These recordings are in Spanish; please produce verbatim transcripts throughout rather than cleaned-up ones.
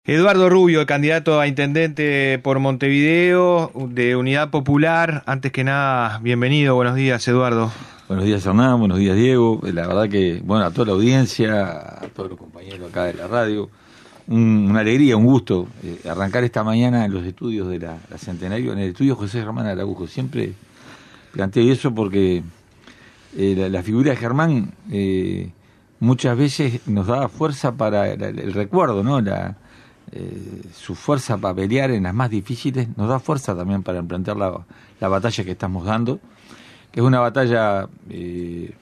Eduardo Rubio, el candidato a intendente por Montevideo, de Unidad Popular. Antes que nada, bienvenido, buenos días, Eduardo. Buenos días, Hernán, buenos días, Diego. La verdad que, bueno, a toda la audiencia, a todos los compañeros acá de la radio, un, una alegría, un gusto eh, arrancar esta mañana en los estudios de la, la Centenario, en el estudio José Germán Araújo. Siempre planteo eso porque eh, la, la figura de Germán eh, muchas veces nos da fuerza para el, el recuerdo, ¿no? La Eh, su fuerza para pelear en las más difíciles nos da fuerza también para enfrentar la, la batalla que estamos dando, que es una batalla eh,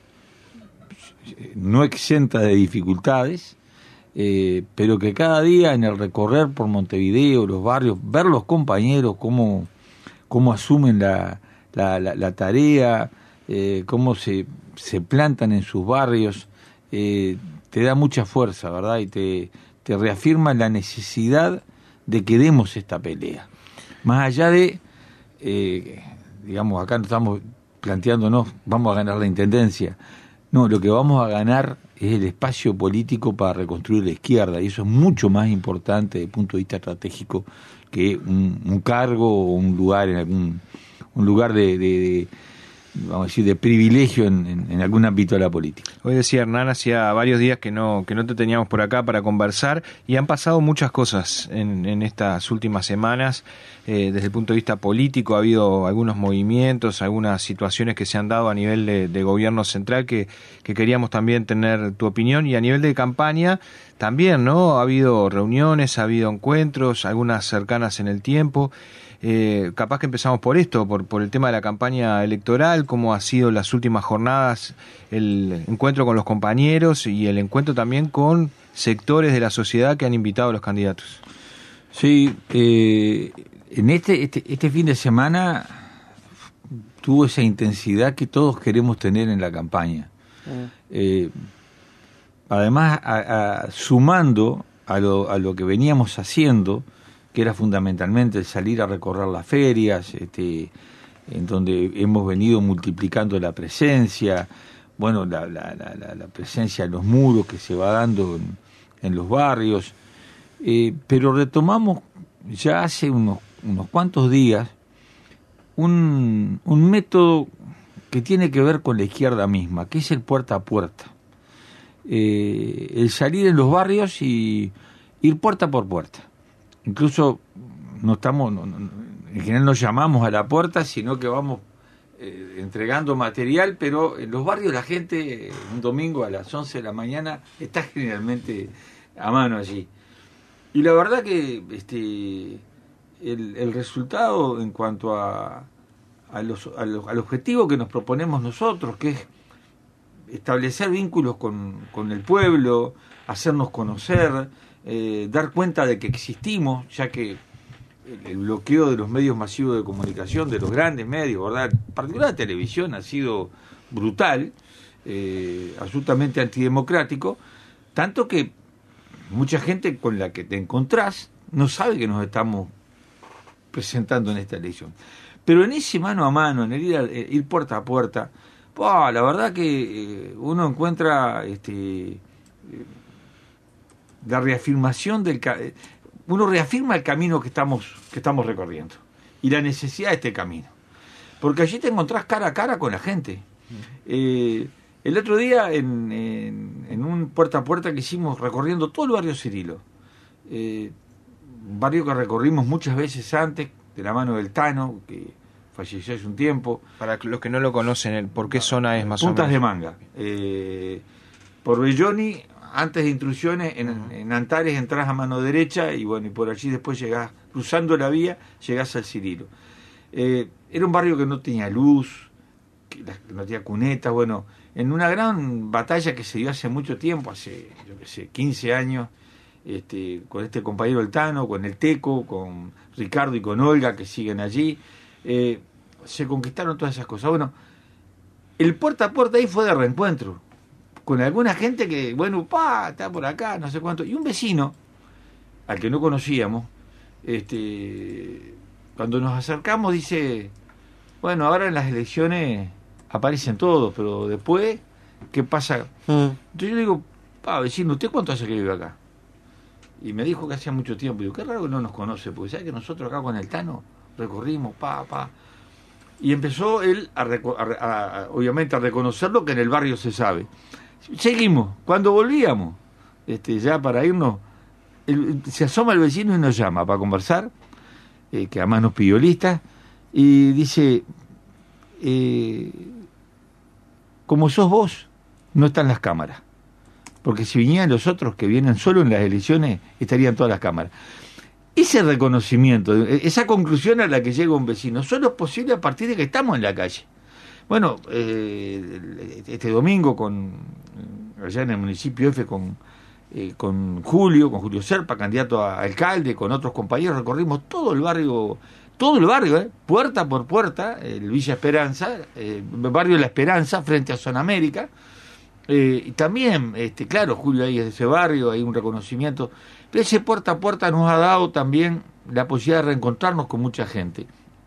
no exenta de dificultades, eh, pero que cada día en el recorrer por Montevideo, los barrios, ver los compañeros cómo, cómo asumen la, la, la, la tarea, eh, cómo se, se plantan en sus barrios, eh, te da mucha fuerza, ¿verdad? Y te te reafirma la necesidad de que demos esta pelea. Más allá de, eh, digamos, acá no estamos planteándonos, vamos a ganar la intendencia. No, lo que vamos a ganar es el espacio político para reconstruir la izquierda, y eso es mucho más importante desde el punto de vista estratégico que un, un cargo o un lugar en algún un lugar de, de, de vamos a decir, de privilegio en, en, en algún ámbito de la política. Hoy decía Hernán, hacía varios días que no que no te teníamos por acá para conversar y han pasado muchas cosas en, en estas últimas semanas. Eh, desde el punto de vista político ha habido algunos movimientos, algunas situaciones que se han dado a nivel de, de gobierno central que, que queríamos también tener tu opinión, y a nivel de campaña también, ¿no? Ha habido reuniones, ha habido encuentros, algunas cercanas en el tiempo. Eh, capaz que empezamos por esto, por, por el tema de la campaña electoral, cómo ha sido las últimas jornadas, el encuentro con los compañeros y el encuentro también con sectores de la sociedad que han invitado a los candidatos. Sí, eh, en este, este, este fin de semana tuvo esa intensidad que todos queremos tener en la campaña. Mm. Eh, además, a, a, sumando a lo, a lo que veníamos haciendo, que era fundamentalmente el salir a recorrer las ferias, este, en donde hemos venido multiplicando la presencia, bueno, la, la, la, la presencia en los muros que se va dando en, en los barrios, eh, pero retomamos ya hace unos, unos cuantos días un, un método que tiene que ver con la izquierda misma, que es el puerta a puerta. Eh, el salir en los barrios y ir puerta por puerta. Incluso no estamos, no, no, en general no llamamos a la puerta, sino que vamos eh, entregando material, pero en los barrios la gente, un domingo a las once de la mañana, está generalmente a mano allí. Y la verdad que este el, el resultado en cuanto a, a los, a los, al objetivo que nos proponemos nosotros, que es establecer vínculos con, con el pueblo, hacernos conocer, Eh, dar cuenta de que existimos, ya que el, el bloqueo de los medios masivos de comunicación, de los grandes medios, ¿verdad? En particular la televisión, ha sido brutal, eh, absolutamente antidemocrático, tanto que mucha gente con la que te encontrás no sabe que nos estamos presentando en esta elección. Pero en ese mano a mano, en el ir, a, ir puerta a puerta, oh, la verdad que eh, uno encuentra este eh, la reafirmación del uno reafirma el camino que estamos que estamos recorriendo y la necesidad de este camino, porque allí te encontrás cara a cara con la gente. Eh, el otro día en, en, en un puerta a puerta que hicimos recorriendo todo el barrio Cirilo, eh, un barrio que recorrimos muchas veces antes de la mano del Tano, que falleció hace un tiempo. Para los que no lo conocen, ¿por qué zona es más o menos? Puntas de Manga, eh, por Belloni. Antes de Intrusiones, en, uh-huh. en Antares entras a mano derecha y bueno, y por allí después llegás, cruzando la vía, llegás al Cirilo. Eh, era un barrio que no tenía luz, que no tenía cunetas, bueno, en una gran batalla que se dio hace mucho tiempo, hace, yo qué sé, quince años, este, con este compañero El Tano, con el Teco, con Ricardo y con Olga, que siguen allí, eh, se conquistaron todas esas cosas. Bueno, el puerta a puerta ahí fue de reencuentro con alguna gente que, bueno, pa, está por acá, no sé cuánto, y un vecino, al que no conocíamos, este, cuando nos acercamos dice, bueno, ahora en las elecciones aparecen todos, pero después, ¿qué pasa? Mm. Entonces yo le digo, pa, vecino, ¿usted cuánto hace que vive acá? y me dijo que hacía mucho tiempo. Digo, qué raro que no nos conoce, porque sabe que nosotros acá con el Tano recorrimos, pa, pa. Y empezó él, a, reco- a, a, obviamente, a reconocer lo que en el barrio se sabe. Seguimos. Cuando volvíamos, este, ya para irnos, el, se asoma el vecino y nos llama para conversar, eh, que además nos pidió lista, y dice, eh, como sos vos, no están las cámaras. Porque si vinieran los otros que vienen solo en las elecciones, estarían todas las cámaras. Ese reconocimiento, esa conclusión a la que llega un vecino, solo es posible a partir de que estamos en la calle. Bueno, eh, este domingo, con allá en el municipio F, con, eh, con Julio, con Julio Serpa, candidato a alcalde, con otros compañeros, recorrimos todo el barrio, todo el barrio, eh, puerta por puerta, el Villa Esperanza, eh, barrio de La Esperanza, frente a Zona América. Eh, y también, este, claro, Julio ahí es de ese barrio, hay un reconocimiento, pero ese puerta a puerta nos ha dado también la posibilidad de reencontrarnos con mucha gente.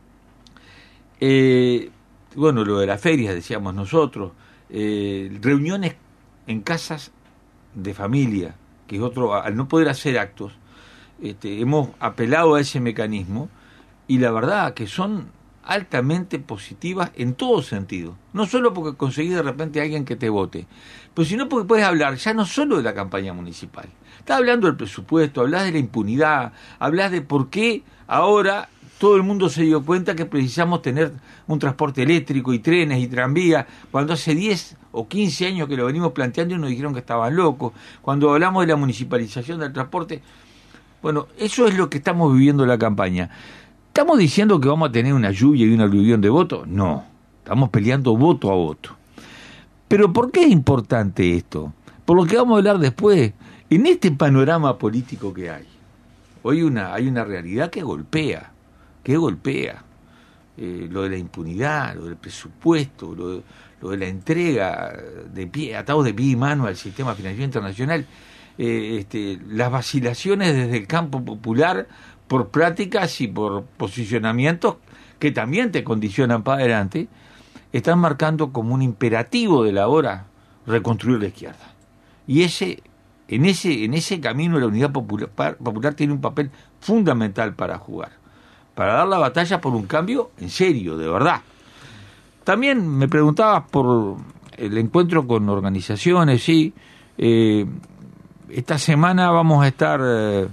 Eh, bueno, lo de las ferias, decíamos nosotros, eh, reuniones en casas de familia, que es otro, al no poder hacer actos, este, hemos apelado a ese mecanismo, y la verdad que son altamente positivas en todo sentido. No solo porque conseguís de repente a alguien que te vote, pero sino porque puedes hablar ya no solo de la campaña municipal. Estás hablando del presupuesto, hablas de la impunidad, hablas de por qué ahora todo el mundo se dio cuenta que precisamos tener un transporte eléctrico y trenes y tranvías, cuando hace diez o quince años que lo venimos planteando y nos dijeron que estaban locos. Cuando hablamos de la municipalización del transporte, bueno, eso es lo que estamos viviendo en la campaña. ¿Estamos diciendo que vamos a tener una lluvia y una aluvión de votos? No, estamos peleando voto a voto. Pero ¿por qué es importante esto? Por lo que vamos a hablar después. En este panorama político que hay, hoy una, hay una realidad que golpea, que golpea. Eh, lo de la impunidad, lo del presupuesto, lo de, lo de la entrega de pie, atados de pie y mano al sistema financiero internacional, eh, este, las vacilaciones desde el campo popular por prácticas y por posicionamientos que también te condicionan para adelante, están marcando como un imperativo de la hora reconstruir la izquierda. Y ese, en ese, en ese camino la unidad popular, popular tiene un papel fundamental para jugar, para dar la batalla por un cambio en serio, de verdad. También me preguntabas por el encuentro con organizaciones, sí. Eh, esta semana vamos a estar eh,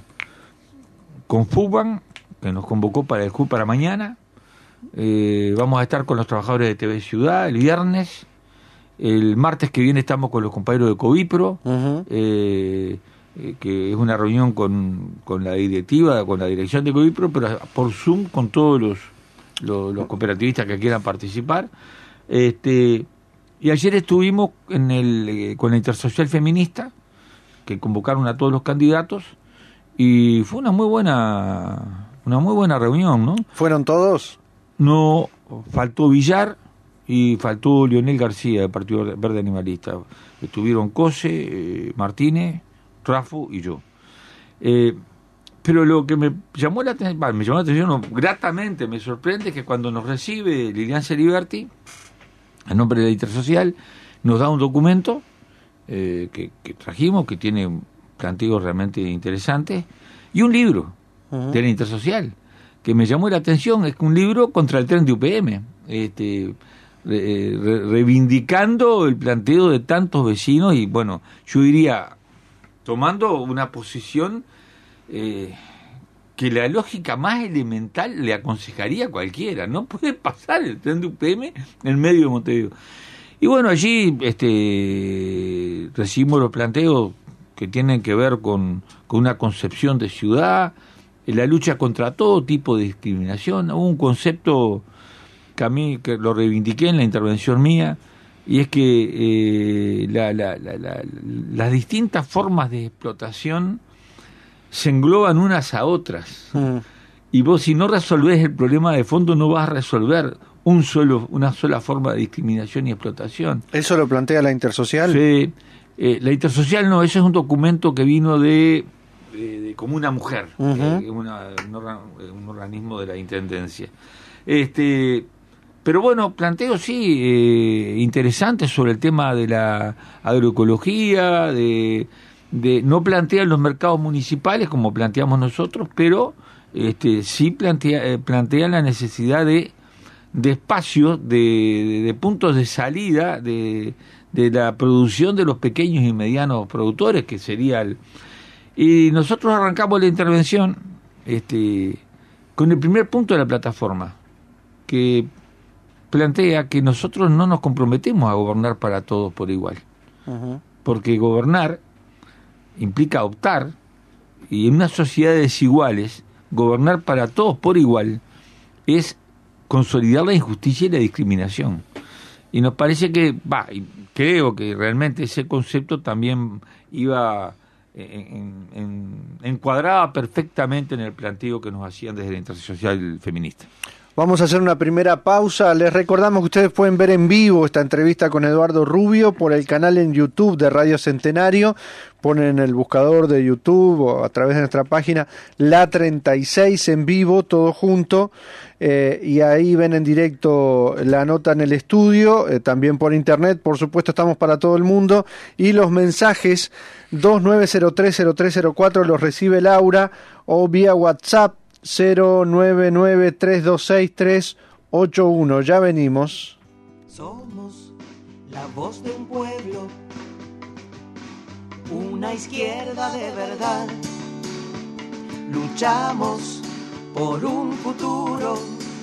con FUBAN, que nos convocó para el C U para mañana. Eh, vamos a estar con los trabajadores de T V Ciudad el viernes. El martes que viene estamos con los compañeros de COVIPRO, uh-huh. eh, eh, que es una reunión con, con la directiva, con la dirección de COVIPRO, pero por Zoom con todos los, los, los cooperativistas que quieran participar. Este, y ayer estuvimos en el, eh, con la Intersocial Feminista, que convocaron a todos los candidatos, y fue una muy buena una muy buena reunión, ¿no? ¿Fueron todos? No, faltó Villar y faltó Leonel García del Partido Verde Animalista. Estuvieron Cose, eh, Martínez, Rafu y yo. Eh, pero lo que me llamó la atención, me llamó la atención no, gratamente, me sorprende que cuando nos recibe Lilian Celiberti, en nombre de la Intersocial, nos da un documento eh, que, que trajimos, que tiene planteos realmente interesantes, y un libro uh-huh. de la Intersocial, que me llamó la atención, es un libro contra el tren de U P M, este, re, re, reivindicando el planteo de tantos vecinos, y bueno, yo diría, tomando una posición eh, que la lógica más elemental le aconsejaría a cualquiera, no puede pasar el tren de U P M en medio de Montevideo. Y bueno, allí este, recibimos los planteos que tienen que ver con, con una concepción de ciudad, la lucha contra todo tipo de discriminación. Hubo un concepto que a mí que lo reivindiqué en la intervención mía, y es que eh, la, la, la, la, las distintas formas de explotación se engloban unas a otras. Mm. Y vos, si no resolvés el problema de fondo, no vas a resolver un solo una sola forma de discriminación y explotación. ¿Eso lo plantea la Intersocial? Sí. Eh, la Intersocial no, ese es un documento que vino de, de, de como una mujer, uh-huh. eh, una, un, organ, un organismo de la Intendencia. Este, pero bueno, planteo sí eh, interesantes sobre el tema de la agroecología, de, de no plantea los mercados municipales como planteamos nosotros, pero este, sí plantea, eh, plantea la necesidad de, de espacios, de, de, de puntos de salida de, de la producción de los pequeños y medianos productores, que sería el... Y nosotros arrancamos la intervención este, con el primer punto de la plataforma, que plantea que nosotros no nos comprometemos a gobernar para todos por igual. Uh-huh. Porque gobernar implica optar, y en una sociedad de desiguales, gobernar para todos por igual es consolidar la injusticia y la discriminación. Y nos parece que, va, y creo que realmente ese concepto también iba... En, en, encuadraba perfectamente en el planteo que nos hacían desde la Intersocial Feminista. Vamos a hacer una primera pausa. Les recordamos que ustedes pueden ver en vivo esta entrevista con Eduardo Rubio por el canal en YouTube de Radio Centenario. Ponen en el buscador de YouTube o a través de nuestra página La treinta y seis en vivo, todo junto, eh, y ahí ven en directo la nota en el estudio, eh, también por internet, por supuesto estamos para todo el mundo, y los mensajes dos nueve cero tres cero tres cero cuatro los recibe Laura, o vía WhatsApp cero nueve nueve tres dos seis tres ocho uno. Ya venimos. Somos la voz de un pueblo, una izquierda de verdad. Luchamos por un futuro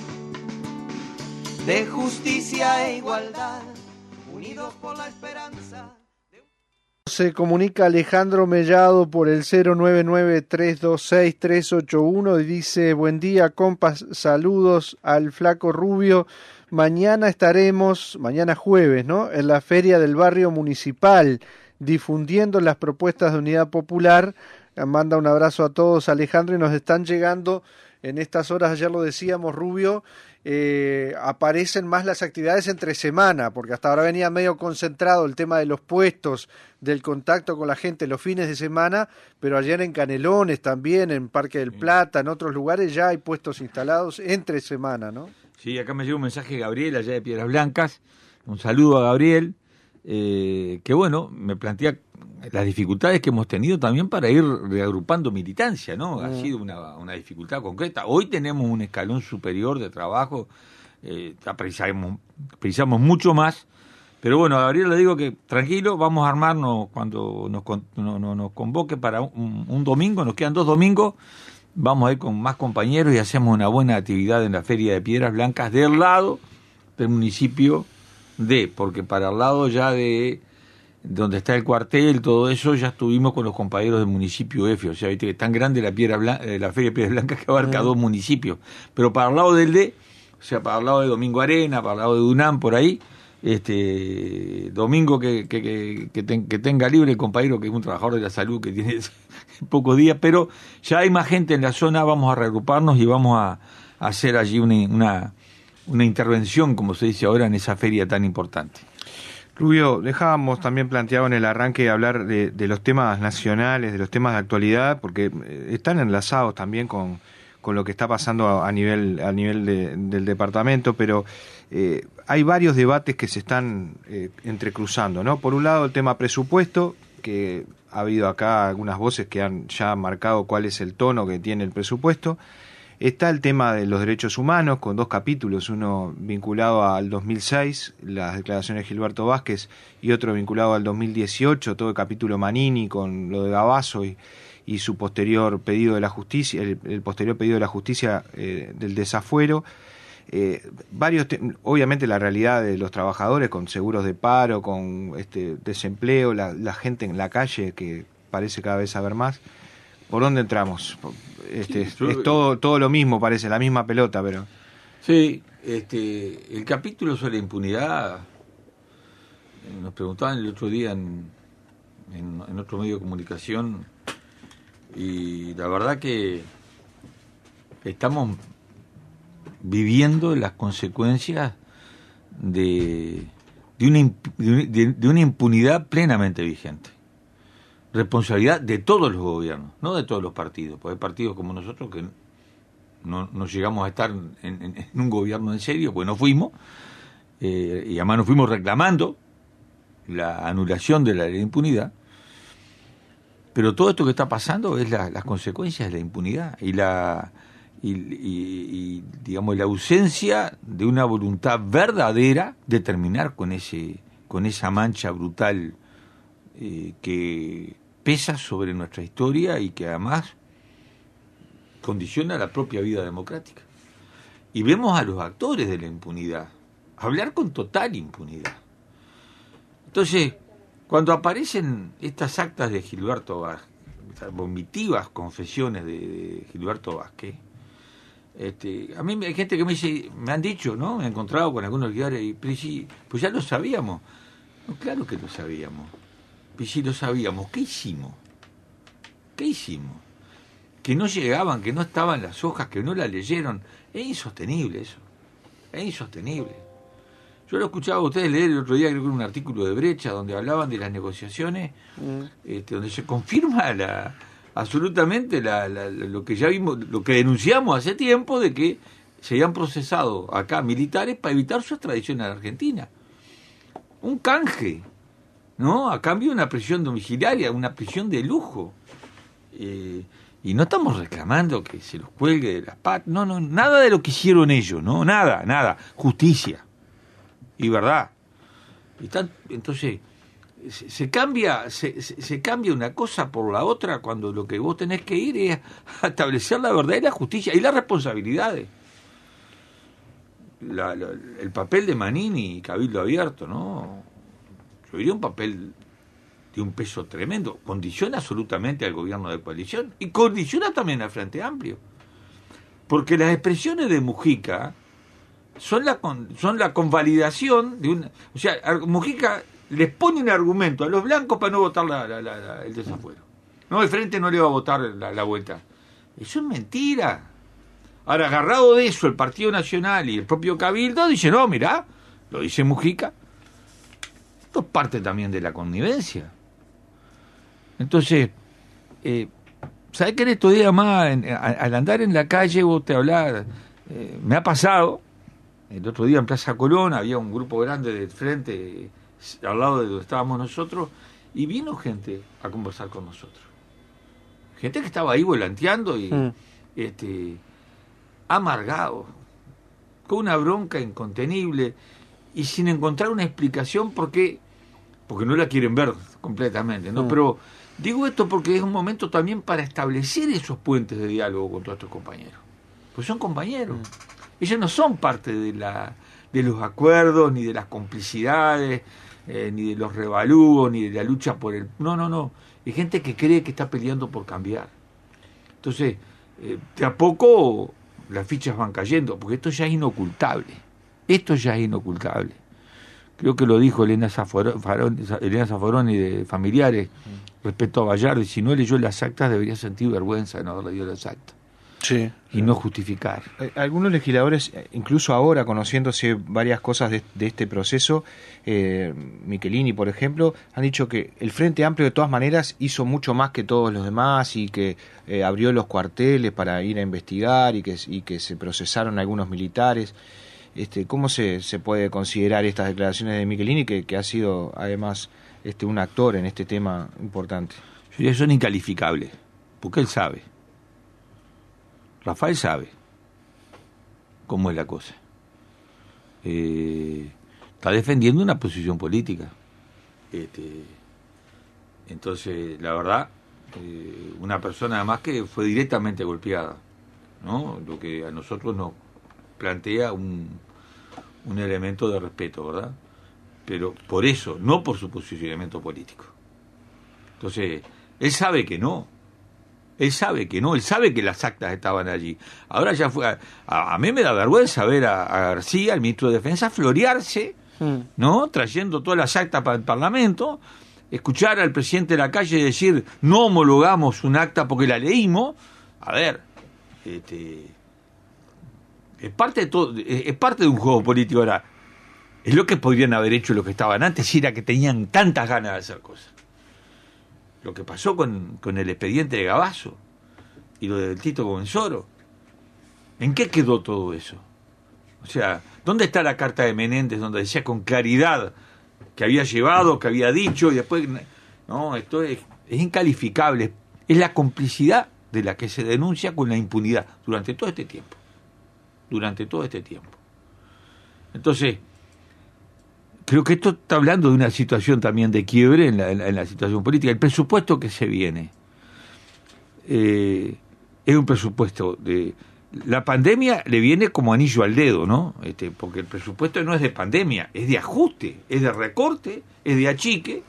de justicia e igualdad, unidos por la esperanza. Se comunica Alejandro Mellado por el cero nueve nueve tres dos seis tres ocho uno y dice: buen día, compas, saludos al Flaco Rubio. Mañana estaremos, mañana jueves, ¿no?, en la Feria del Barrio Municipal, difundiendo las propuestas de Unidad Popular. Manda un abrazo a todos, Alejandro, y nos están llegando en estas horas, ayer lo decíamos, Rubio, eh, aparecen más las actividades entre semana, porque hasta ahora venía medio concentrado el tema de los puestos, del contacto con la gente los fines de semana, pero ayer en Canelones también, en Parque del Plata, en otros lugares ya hay puestos instalados entre semana, ¿no? Sí, acá me llegó un mensaje de Gabriel, allá de Piedras Blancas, un saludo a Gabriel, eh, que bueno, me plantea las dificultades que hemos tenido también para ir reagrupando militancia, ¿no? Ha sido una, una dificultad concreta. Hoy tenemos un escalón superior de trabajo, eh, precisamos, precisamos mucho más, pero bueno, a Gabriel le digo que tranquilo, vamos a armarnos cuando nos, no, no, nos convoque para un, un domingo, nos quedan dos domingos, vamos a ir con más compañeros y hacemos una buena actividad en la Feria de Piedras Blancas del lado del municipio de, porque para el lado ya de donde está el cuartel, todo eso, ya estuvimos con los compañeros del municipio F, o sea, viste que es tan grande la piedra blanca, la Feria de Piedras Blancas que abarca uh-huh. dos municipios, pero para el lado del D, o sea, para el lado de Domingo Arena, para el lado de Dunam, por ahí, este domingo que, que, que, que, ten, que tenga libre el compañero, que es un trabajador de la salud, que tiene pocos días, pero ya hay más gente en la zona, vamos a reagruparnos y vamos a, a hacer allí una, una, una intervención, como se dice ahora, en esa feria tan importante. Rubio, dejábamos también planteado en el arranque hablar de, de los temas nacionales, de los temas de actualidad, porque están enlazados también con, con lo que está pasando a, a nivel, a nivel de, del departamento, pero eh, hay varios debates que se están eh, entrecruzando, ¿no? Por un lado, el tema presupuesto, que ha habido acá algunas voces que han ya marcado cuál es el tono que tiene el presupuesto. Está el tema de los derechos humanos, con dos capítulos, uno vinculado al dos mil seis, las declaraciones de Gilberto Vázquez, y otro vinculado al dos mil dieciocho, todo el capítulo Manini, con lo de Gabazo y, y su posterior pedido de la justicia, el, el posterior pedido de la justicia eh, del desafuero. Eh, varios te- obviamente la realidad de los trabajadores con seguros de paro, con este desempleo, la, la gente en la calle, que parece cada vez haber más. ¿Por dónde entramos? Este, sí, yo, es todo todo lo mismo, parece, la misma pelota, pero... Sí, este, el capítulo sobre la impunidad, nos preguntaban el otro día en, en, en otro medio de comunicación, y la verdad que estamos viviendo las consecuencias de, de, una, de, de una impunidad plenamente vigente. Responsabilidad de todos los gobiernos, no de todos los partidos, porque hay partidos como nosotros que no, no llegamos a estar en, en, en un gobierno en serio, pues no fuimos, eh, y además nos fuimos reclamando la anulación de la ley de impunidad, Pero todo esto que está pasando es la, las consecuencias de la impunidad y la y, y, y digamos la ausencia de una voluntad verdadera de terminar con ese con esa mancha brutal eh, que pesa sobre nuestra historia y que además condiciona la propia vida democrática. Y vemos a los actores de la impunidad hablar con total impunidad. Entonces, cuando aparecen estas actas de Gilberto Vázquez, estas vomitivas confesiones de, de Gilberto Vázquez, este, a mí hay gente que me dice, me han dicho, ¿no? Me he encontrado con algunos guiares y pues, sí, pues ya lo sabíamos. No, claro que lo sabíamos. Pues sí lo sabíamos. ¿Qué hicimos? ¿Qué hicimos? Que no llegaban, que no estaban las hojas, que no las leyeron. Es insostenible eso. Es insostenible. Yo lo escuchaba a ustedes leer el otro día, creo que un artículo de Brecha, donde hablaban de las negociaciones, mm. este, donde se confirma la, absolutamente la, la, lo que ya vimos, lo que denunciamos hace tiempo, de que se habían procesado acá militares para evitar su extradición a la Argentina. Un canje, ¿no? A cambio de una prisión domiciliaria, una prisión de lujo. Eh, y no estamos reclamando que se los cuelgue de las patas, no, no, nada de lo que hicieron ellos, no, nada, nada, justicia y verdad. Y están, entonces se, se cambia, se, se, se cambia una cosa por la otra cuando lo que vos tenés que ir es a establecer la verdad y la justicia y las responsabilidades. La, la, el papel de Manini y Cabildo Abierto, ¿no? Yo diría un papel de un peso tremendo, condiciona absolutamente al gobierno de coalición y condiciona también al Frente Amplio, porque las expresiones de Mujica son la con, son la convalidación de una, o sea, Mujica les pone un argumento a los blancos para no votar la, la, la, la, el desafuero. No, el Frente no le va a votar la, la vuelta. Eso es mentira. Ahora, agarrado de eso, el Partido Nacional y el propio Cabildo dice, no, mirá, lo dice Mujica, esto es parte también de la connivencia. Entonces, eh, ¿sabés que en estos días más, en, a, al andar en la calle, vos te hablás, eh, me ha pasado, el otro día en Plaza Colón había un grupo grande del frente, al lado de donde estábamos nosotros, y vino gente a conversar con nosotros. Gente que estaba ahí volanteando y mm. este, amargado, con una bronca incontenible, y sin encontrar una explicación por qué, porque no la quieren ver completamente, ¿no? Mm. Pero digo esto porque es un momento también para establecer esos puentes de diálogo con todos estos compañeros. Pues son compañeros. Mm. Ellos no son parte de la de los acuerdos, ni de las complicidades, eh, ni de los revalúos, ni de la lucha por el... No, no, no. Hay gente que cree que está peleando por cambiar. Entonces, eh, de a poco las fichas van cayendo, porque esto ya es inocultable. Esto ya es inocultable. Creo que lo dijo Elena Zaffaroni, Elena Zaffaroni de Familiares mm. respecto a Bayardo, y si no leyó las actas debería sentir vergüenza de no haber leído las actas. Sí. Y no justificar. Algunos legisladores, incluso ahora conociéndose varias cosas de, de este proceso, eh, Michelini, por ejemplo, han dicho que el Frente Amplio de todas maneras hizo mucho más que todos los demás y que eh, abrió los cuarteles para ir a investigar y que, y que se procesaron algunos militares. Este, ¿Cómo se, se puede considerar estas declaraciones de Michelini, que, que ha sido además este, un actor en este tema importante? Sí, son incalificables, porque él sabe. Rafael sabe cómo es la cosa. Eh, está defendiendo una posición política. Este, entonces, la verdad, eh, una persona además que fue directamente golpeada, ¿no? Lo que a nosotros nos plantea un, un elemento de respeto, ¿verdad? Pero por eso, no por su posicionamiento político. Entonces, él sabe que no. Él sabe que no, él sabe que las actas estaban allí. Ahora ya fue... A, a, a mí me da vergüenza ver a, a García, el ministro de Defensa, florearse, mm. ¿no? Trayendo todas las actas para el Parlamento, escuchar al presidente de la calle decir, no homologamos un acta porque la leímos. A ver, este... es parte de todo, es parte de un juego político. Ahora, es lo que podrían haber hecho los que estaban antes, y era que tenían tantas ganas de hacer cosas. Lo que pasó con, con el expediente de Gabazo y lo del Tito Comensoro, ¿en qué quedó todo eso? O sea, ¿dónde está la carta de Menéndez donde decía con claridad que había llevado, que había dicho, y después, no, esto es es incalificable, es la complicidad de la que se denuncia con la impunidad durante todo este tiempo, durante todo este tiempo. Entonces, creo que esto está hablando de una situación también de quiebre en la, en la, en la situación política. El presupuesto que se viene eh, es un presupuesto de... La pandemia le viene como anillo al dedo, ¿no? Este, porque el presupuesto no es de pandemia, es de ajuste, es de recorte, es de achique,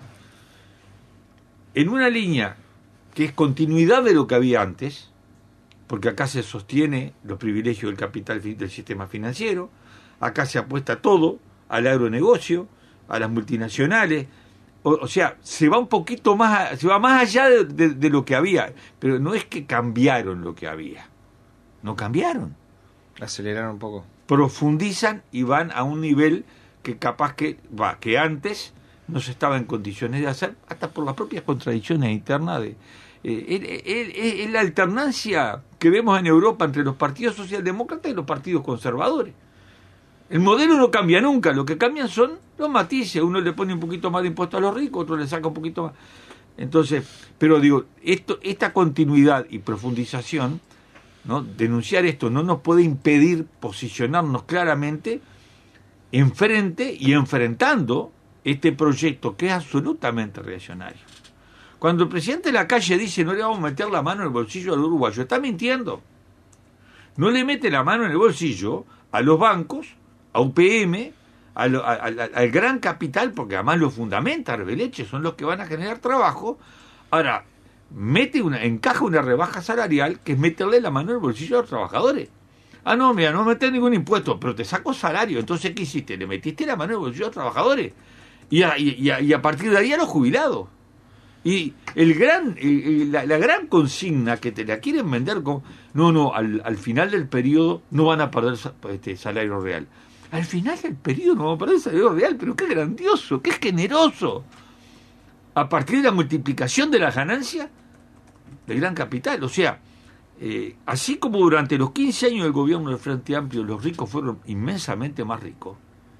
en una línea que es continuidad de lo que había antes, porque acá se sostiene los privilegios del capital del sistema financiero, acá se apuesta todo al agronegocio, a las multinacionales, o, o sea, se va un poquito más, se va más allá de, de, de lo que había, pero no es que cambiaron lo que había, no cambiaron. Aceleraron un poco. Profundizan y van a un nivel que capaz que, va, que antes no se estaba en condiciones de hacer, hasta por las propias contradicciones internas de... Eh, es la alternancia que vemos en Europa entre los partidos socialdemócratas y los partidos conservadores. El modelo no cambia nunca, lo que cambian son los matices. Uno le pone un poquito más de impuesto a los ricos, otro le saca un poquito más. Entonces, pero digo, esto, esta continuidad y profundización, ¿no? Denunciar esto no nos puede impedir posicionarnos claramente enfrente y enfrentando este proyecto que es absolutamente reaccionario. Cuando el presidente de la calle dice no le vamos a meter la mano en el bolsillo al uruguayo, está mintiendo. No le mete la mano en el bolsillo a los bancos, a U P M, a lo, a, a, al gran capital, porque además lo fundamenta Arbeleche, son los que van a generar trabajo. Ahora, mete una, encaja una rebaja salarial que es meterle la mano en el bolsillo a los trabajadores. Ah, no, mira, no meter ningún impuesto, pero te saco salario. Entonces, ¿qué hiciste? Le metiste la mano en el bolsillo a los trabajadores. Y a, y a, y a partir de ahí a los jubilados. Y el gran, el, la, la gran consigna que te la quieren vender con... No, no, al, al final del periodo no van a perder este salario real. Al final del periodo no van a perder salario real, pero qué grandioso, qué generoso. A partir de la multiplicación de las ganancias del gran capital. O sea, eh, así como durante los quince años del gobierno del Frente Amplio los ricos fueron inmensamente más ricos,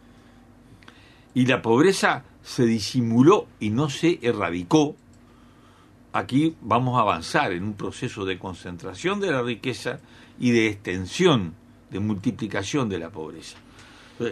y la pobreza se disimuló y no se erradicó, aquí vamos a avanzar en un proceso de concentración de la riqueza y de extensión, de multiplicación de la pobreza. Entonces,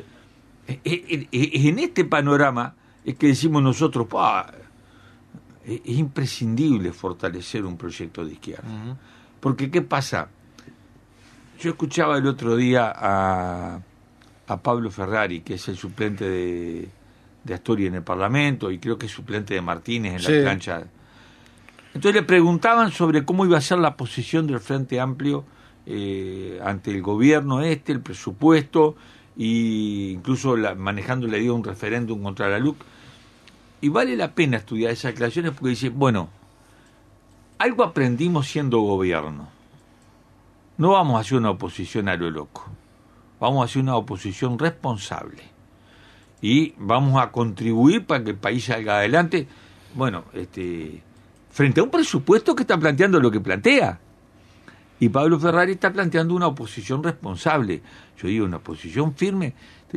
en este panorama es que decimos nosotros, ¡pah! Es imprescindible fortalecer un proyecto de izquierda. Uh-huh. Porque, ¿qué pasa? Yo escuchaba el otro día a, a Pablo Ferrari, que es el suplente de, de Astori en el Parlamento, y creo que es suplente de Martínez en sí. La plancha. Entonces le preguntaban sobre cómo iba a ser la posición del Frente Amplio eh, ante el gobierno este, el presupuesto, e incluso la, manejando le dio un referéndum contra la L U C. Y vale la pena estudiar esas declaraciones porque dice, bueno, algo aprendimos siendo gobierno. No vamos a hacer una oposición a lo loco. Vamos a hacer una oposición responsable. Y vamos a contribuir para que el país salga adelante. Bueno, este, frente a un presupuesto que está planteando lo que plantea. Y Pablo Ferrari está planteando una oposición responsable. Yo digo, una oposición firme.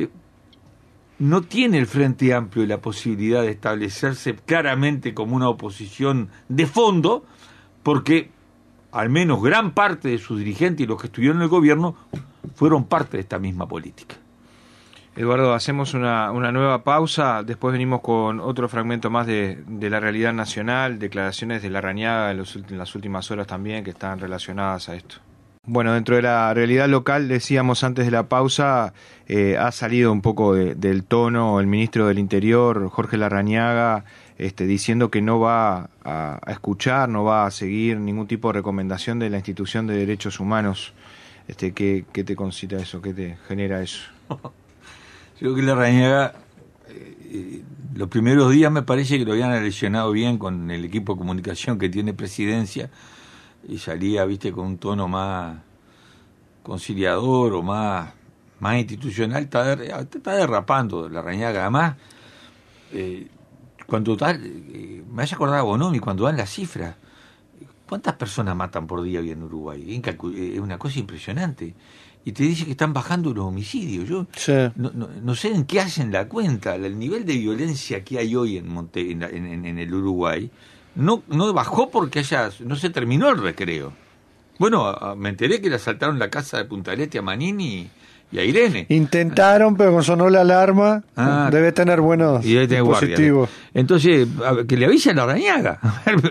No tiene el Frente Amplio la posibilidad de establecerse claramente como una oposición de fondo, porque al menos gran parte de sus dirigentes y los que estuvieron en el gobierno fueron parte de esta misma política. Eduardo, hacemos una, una nueva pausa, después venimos con otro fragmento más de, de la realidad nacional, declaraciones de Larrañaga en, los, en las últimas horas también que están relacionadas a esto. Bueno, dentro de la realidad local, decíamos antes de la pausa, eh, ha salido un poco de, del tono el ministro del Interior, Jorge Larrañaga, este, diciendo que no va a, a escuchar, no va a seguir ningún tipo de recomendación de la Institución de Derechos Humanos. Este, ¿qué, qué te concita eso? ¿Qué te genera eso? Creo que Larrañaga, eh, los primeros días me parece que lo habían eleccionado bien con el equipo de comunicación que tiene presidencia, y salía, viste, con un tono más conciliador o más, más institucional. Está, der, está derrapando Larrañaga. Además, eh, cuando da, eh, me hace acordar a Bonomi, cuando dan las cifras, ¿cuántas personas matan por día hoy en Uruguay? Es una cosa impresionante. Y te dice que están bajando los homicidios. Yo sí. no, no, no sé en qué hacen la cuenta. El nivel de violencia que hay hoy en, Monte, en, en, en el Uruguay no, no bajó porque haya, no se terminó el recreo. Bueno, me enteré que le asaltaron la casa de Punta del Este a Manini y a Irene. Intentaron, pero cuando sonó la alarma, ah, debe tener buenos y debe tener dispositivos. Guardia. Entonces, que le avise a Larrañaga.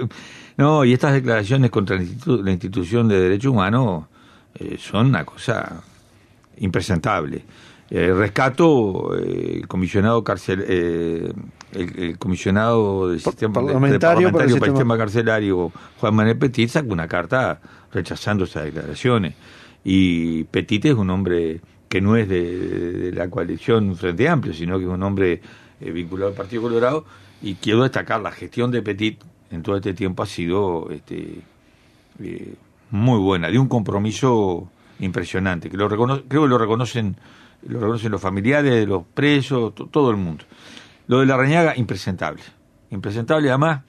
No, y estas declaraciones contra la, institu- la institución de derechos humanos eh, son una cosa impresentable. Eh, rescato eh, el comisionado carcel, eh, el, el comisionado del sistema parlamentario, de, parlamentario para el para el sistema sistema carcelario, Juan Manuel Petit, sacó una carta rechazando esas declaraciones. Y Petit es un hombre que no es de, de, de la coalición Frente Amplio, sino que es un hombre eh, vinculado al Partido Colorado, y quiero destacar la gestión de Petit en todo este tiempo ha sido este, eh, muy buena, de un compromiso impresionante, que lo recono- creo que lo reconocen lo reconocen los familiares de los presos, t- todo el mundo. Lo de Larrañaga, impresentable, impresentable, además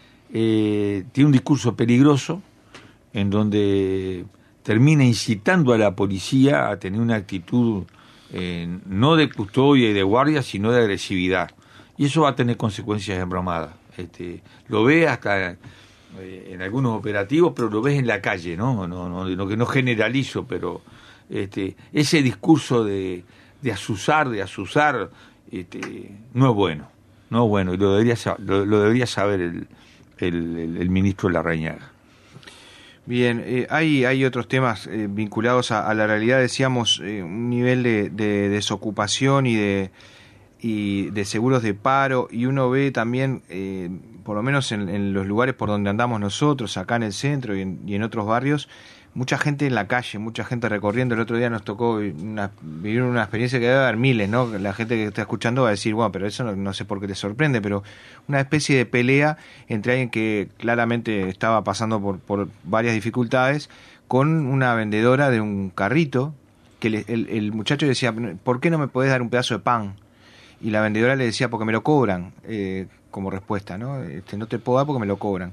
eh, tiene un discurso peligroso en donde termina incitando a la policía a tener una actitud eh, no de custodia y de guardia, sino de agresividad, y eso va a tener consecuencias embromadas. Este, lo ves hasta eh, en algunos operativos, pero lo ves en la calle, ¿no? No, no, no, no generalizo, pero este, ese discurso de, de asusar, de asusar, este, no es bueno, no es bueno, y lo debería, lo, lo debería saber el, el, el, el ministro Larrañaga. Bien, eh, hay, hay otros temas eh, vinculados a, a la realidad, decíamos, eh, un nivel de, de desocupación y de y de seguros de paro, y uno ve también, eh, por lo menos en, en los lugares por donde andamos nosotros, acá en el centro y en, y en otros barrios, mucha gente en la calle, mucha gente recorriendo. El otro día nos tocó una, vivir una experiencia que debe haber miles, ¿no? La gente que está escuchando va a decir, bueno, pero eso no, no sé por qué te sorprende, pero una especie de pelea entre alguien que claramente estaba pasando por, por varias dificultades con una vendedora de un carrito, que le, el, el muchacho decía, ¿por qué no me podés dar un pedazo de pan? Y la vendedora le decía, porque me lo cobran, eh, como respuesta, ¿no? Este, no te puedo dar porque me lo cobran.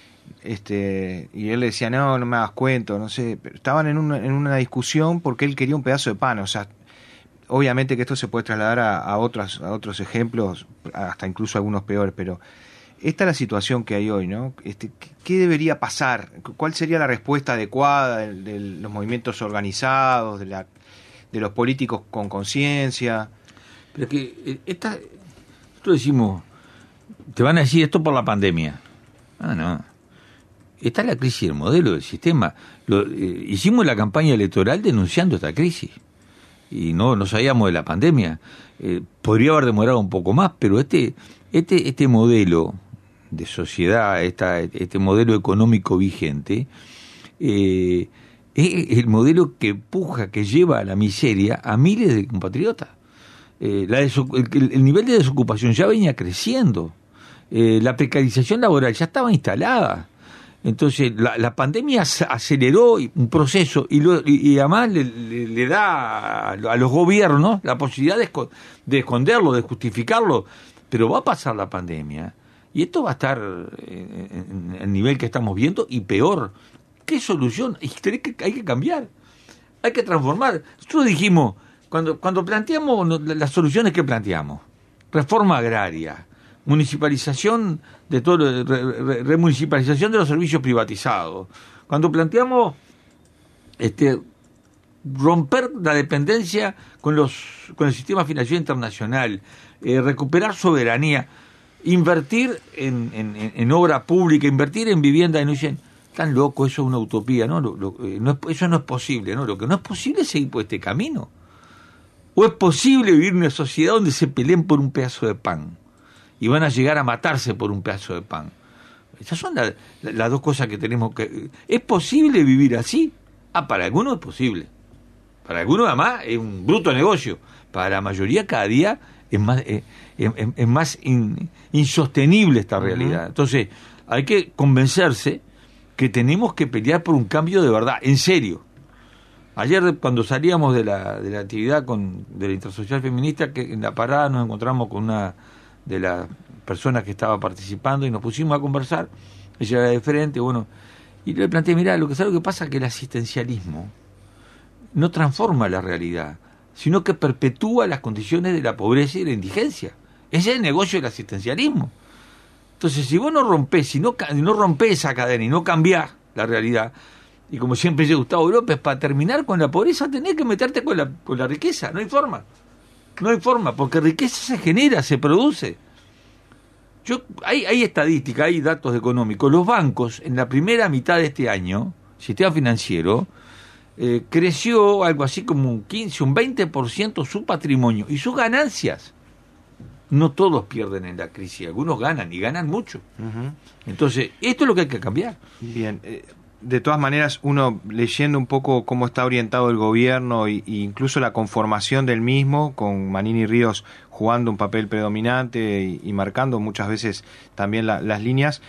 Este, y él le decía, no, no me hagas cuento, no sé. Pero estaban en una, en una discusión porque él quería un pedazo de pan. O sea, obviamente que esto se puede trasladar a, a, otros, a otros ejemplos, hasta incluso algunos peores, pero esta es la situación que hay hoy, ¿no? Este, ¿qué debería pasar? ¿Cuál sería la respuesta adecuada de, de los movimientos organizados, de, la, de los políticos con conciencia? Pero es que esta, nosotros decimos, te van a decir esto por la pandemia. Ah, no. Esta es la crisis del modelo del sistema. Lo, eh, hicimos la campaña electoral denunciando esta crisis y no, no sabíamos de la pandemia. Eh, podría haber demorado un poco más, pero este, este, este modelo de sociedad, esta, este modelo económico vigente, eh, es el modelo que empuja, que lleva a la miseria a miles de compatriotas. Eh, la desoc- el, el nivel de desocupación ya venía creciendo, eh, la precarización laboral ya estaba instalada. Entonces la, la pandemia aceleró un proceso y, lo, y, y además le, le, le da a, a los gobiernos la posibilidad de, esco- de esconderlo, de justificarlo, pero va a pasar la pandemia y esto va a estar en, en el nivel que estamos viendo y peor. ¿Qué solución? Hay que, hay que cambiar, hay que transformar. Nosotros dijimos, Cuando, cuando planteamos las soluciones que planteamos, reforma agraria, municipalización de todo, re, re, remunicipalización de los servicios privatizados, cuando planteamos este, romper la dependencia con los con el sistema financiero internacional, eh, recuperar soberanía, invertir en, en, en obra pública, invertir en vivienda, y nos dicen, tan loco, eso es una utopía, ¿no? Lo, lo, no es, eso no es posible, ¿no? Lo que no es posible es seguir por este camino. ¿O es posible vivir en una sociedad donde se peleen por un pedazo de pan y van a llegar a matarse por un pedazo de pan? Esas son la, la, las dos cosas que tenemos que... ¿Es posible vivir así? Ah, para algunos es posible. Para algunos además es un bruto negocio. Para la mayoría cada día es más, es, es, es más in, insostenible esta realidad. Uh-huh. Entonces hay que convencerse que tenemos que pelear por un cambio de verdad, en serio. Ayer cuando salíamos de la, de la actividad con, de la Intersocial Feminista, que en la parada nos encontramos con una de las personas que estaba participando y nos pusimos a conversar. Ella era de frente, bueno, y le planteé, mirá, lo que sabe lo que pasa es que el asistencialismo no transforma la realidad, sino que perpetúa las condiciones de la pobreza y de la indigencia. Ese es el negocio del asistencialismo. Entonces, si vos no rompés, si no, no rompés esa cadena y no cambiás la realidad, y como siempre dice Gustavo López, para terminar con la pobreza tenés que meterte con la, con la riqueza, no hay forma. No hay forma, porque riqueza se genera, se produce. Yo, hay, hay estadísticas, hay datos económicos. Los bancos, en la primera mitad de este año, sistema financiero, eh, creció algo así como un quince, un veinte por ciento su patrimonio y sus ganancias. No todos pierden en la crisis, algunos ganan y ganan mucho. Uh-huh. Entonces, esto es lo que hay que cambiar. Bien, eh, de todas maneras, uno leyendo un poco cómo está orientado el gobierno e incluso la conformación del mismo, con Manini Ríos jugando un papel predominante y, y marcando muchas veces también la, las líneas,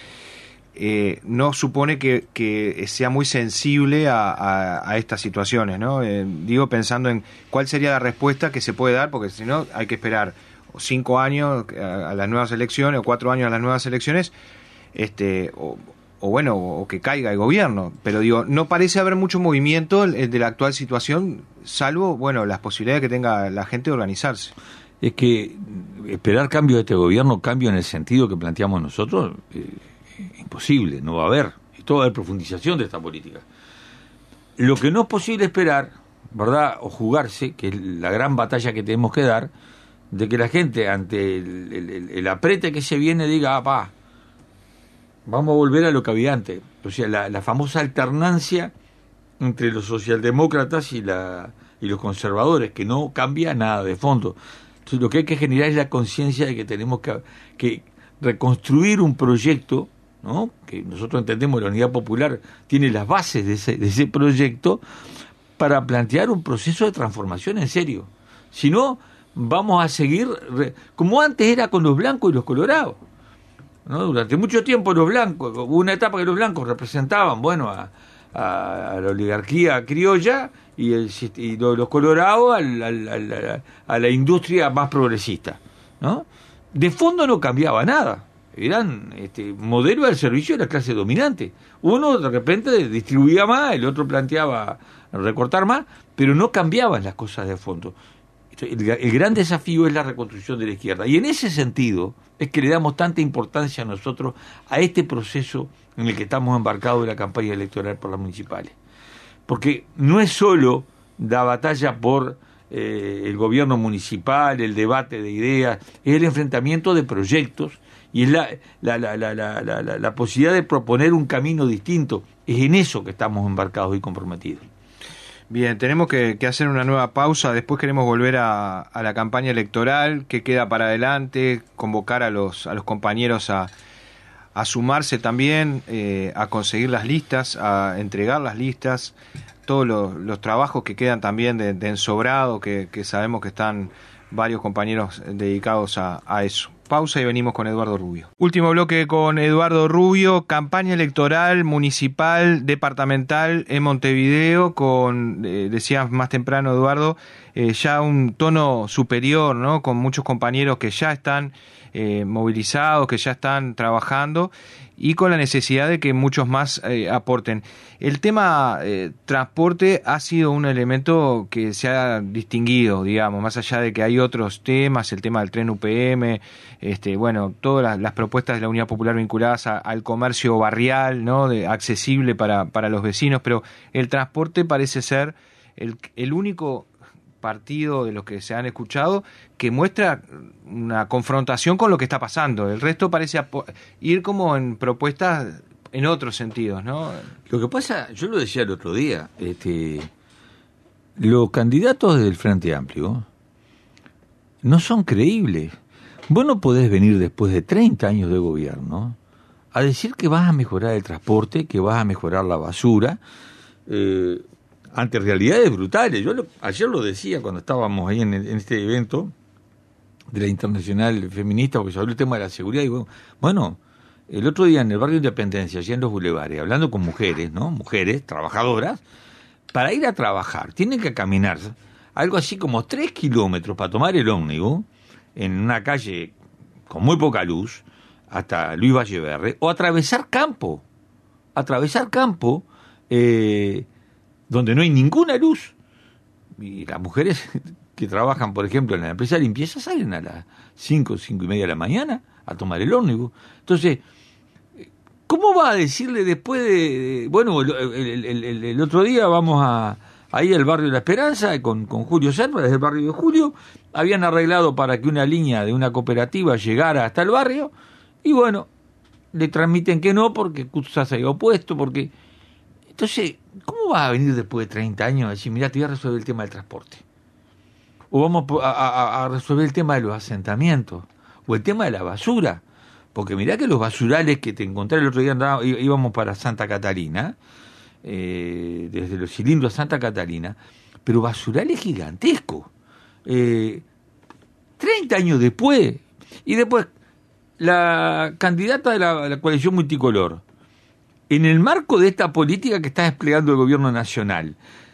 eh, no supone que, que sea muy sensible a, a, a estas situaciones, ¿no? Eh, digo, pensando en cuál sería la respuesta que se puede dar, porque si no hay que esperar cinco años a, a las nuevas elecciones o cuatro años a las nuevas elecciones, este o, o bueno, o que caiga el gobierno. Pero digo, no parece haber mucho movimiento de la actual situación, salvo, bueno, las posibilidades que tenga la gente de organizarse. Es que esperar cambio de este gobierno, cambio en el sentido que planteamos nosotros, eh, imposible, no va a haber. Esto va a haber profundización de esta política. Lo que no es posible esperar, ¿verdad?, o jugarse, que es la gran batalla que tenemos que dar, de que la gente ante el, el, el aprete que se viene diga, ah, pa, vamos a volver a lo que había antes. O sea, la, la famosa alternancia entre los socialdemócratas y, la, y los conservadores, que no cambia nada de fondo. Entonces, lo que hay que generar es la conciencia de que tenemos que, que reconstruir un proyecto, ¿no?, que nosotros entendemos, la Unidad Popular tiene las bases de ese, de ese proyecto, para plantear un proceso de transformación en serio. Si no, vamos a seguir re, como antes era con los blancos y los colorados, ¿no? Durante mucho tiempo los blancos, hubo una etapa que los blancos representaban, bueno, a, a, a la oligarquía criolla y, el, y los, los colorados al, al, al, a la industria más progresista, ¿no? De fondo no cambiaba nada, eran este, modelo del servicio de la clase dominante. Uno de repente distribuía más, el otro planteaba recortar más, pero no cambiaban las cosas de fondo. El, el gran desafío es la reconstrucción de la izquierda, y en ese sentido es que le damos tanta importancia a nosotros a este proceso en el que estamos embarcados de la campaña electoral por las municipales, porque no es solo la batalla por eh, el gobierno municipal, el debate de ideas, es el enfrentamiento de proyectos y es la, la, la, la, la, la, la, la posibilidad de proponer un camino distinto. Es en eso que estamos embarcados y comprometidos. Bien, tenemos que, que hacer una nueva pausa, después queremos volver a, a la campaña electoral, que queda para adelante, convocar a los, a los compañeros a, a sumarse también, eh, a conseguir las listas, a entregar las listas, todos los, los trabajos que quedan también de, de ensobrado, que, que sabemos que están varios compañeros dedicados a, a eso. Pausa y venimos con Eduardo Rubio. Último bloque con Eduardo Rubio, campaña electoral municipal, departamental en Montevideo, con, eh, decías más temprano, Eduardo, eh, ya un tono superior, ¿no?, con muchos compañeros que ya están eh, movilizados, que ya están trabajando, y con la necesidad de que muchos más eh, aporten. El tema eh, transporte ha sido un elemento que se ha distinguido, digamos, más allá de que hay otros temas, el tema del tren U P M, este, bueno, todas las, las propuestas de la Unidad Popular vinculadas a, al comercio barrial, ¿no?, de, accesible para, para los vecinos, pero el transporte parece ser el, el único partido de los que se han escuchado que muestra una confrontación con lo que está pasando. El resto parece ir como en propuestas en otros sentidos, ¿no? Lo que pasa, yo lo decía el otro día, este, los candidatos del Frente Amplio no son creíbles. Vos no podés venir después de treinta años de gobierno a decir que vas a mejorar el transporte, que vas a mejorar la basura, eh, ante realidades brutales. Yo lo, ayer lo decía cuando estábamos ahí en, el, en este evento de la Internacional Feminista, porque se habló el tema de la seguridad, y bueno, bueno, el otro día en el barrio Independencia, allá en los bulevares, hablando con mujeres, ¿no? Mujeres trabajadoras, para ir a trabajar, tienen que caminar algo así como tres kilómetros para tomar el ómnibus, en una calle con muy poca luz, hasta Luis Valleverre, o atravesar campo, atravesar campo, eh, donde no hay ninguna luz. Y las mujeres que trabajan, por ejemplo, en la empresa de limpieza salen a las cinco, cinco y media de la mañana a tomar el ómnibus. Entonces, ¿cómo va a decirle después de... de bueno, el, el, el, el, el otro día vamos a ahí al barrio de La Esperanza con, con Julio Serpa, desde el barrio de Julio, habían arreglado para que una línea de una cooperativa llegara hasta el barrio, y bueno, le transmiten que no, porque Cutsa se había opuesto, porque... Entonces, ¿cómo vas a venir después de treinta años a decir, mirá, te voy a resolver el tema del transporte? O vamos a, a, a resolver el tema de los asentamientos, o el tema de la basura. Porque mirá que los basurales que te encontré el otro día, andaba, íbamos para Santa Catalina, eh, desde los cilindros a Santa Catalina, pero basurales gigantescos. Eh, treinta años después, y después la candidata de la, la coalición multicolor, en el marco de esta política que está desplegando el gobierno nacional,